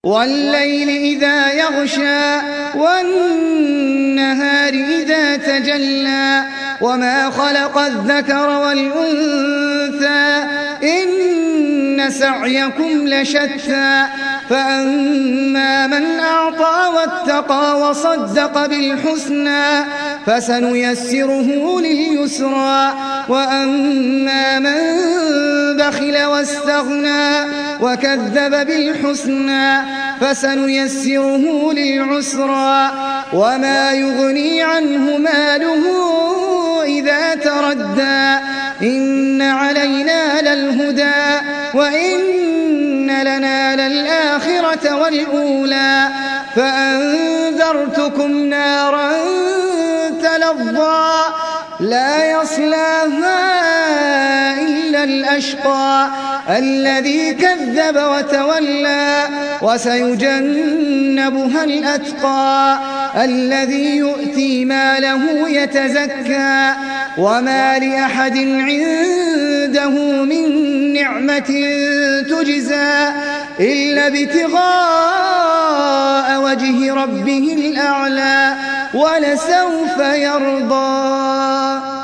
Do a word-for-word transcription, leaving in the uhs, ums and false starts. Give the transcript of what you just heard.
والليل إذا يغشى والنهار إذا تجلى وما خلق الذكر والأنثى إن سعيكم لشتى فأما من أعطى واتقى وصدق بالحسنى فسنيسره لليسرى وأما من بخل واستغنى وكذب بالحسنى فسنيسره للعسرى وما يغني عنه ماله إذا تردى إن علينا للهدى وإن لنا للآخرة والأولى فأنذرتكم نارا تلظى لا يصلاها إلا الأشقى الذي كذب وتولى وسيجنبها الأتقى الذي يؤتي ماله يتزكى وما لأحد عنده من نعمة تجزى إلا ابتغاء وجه ربه الأعلى ولسوف يرضى.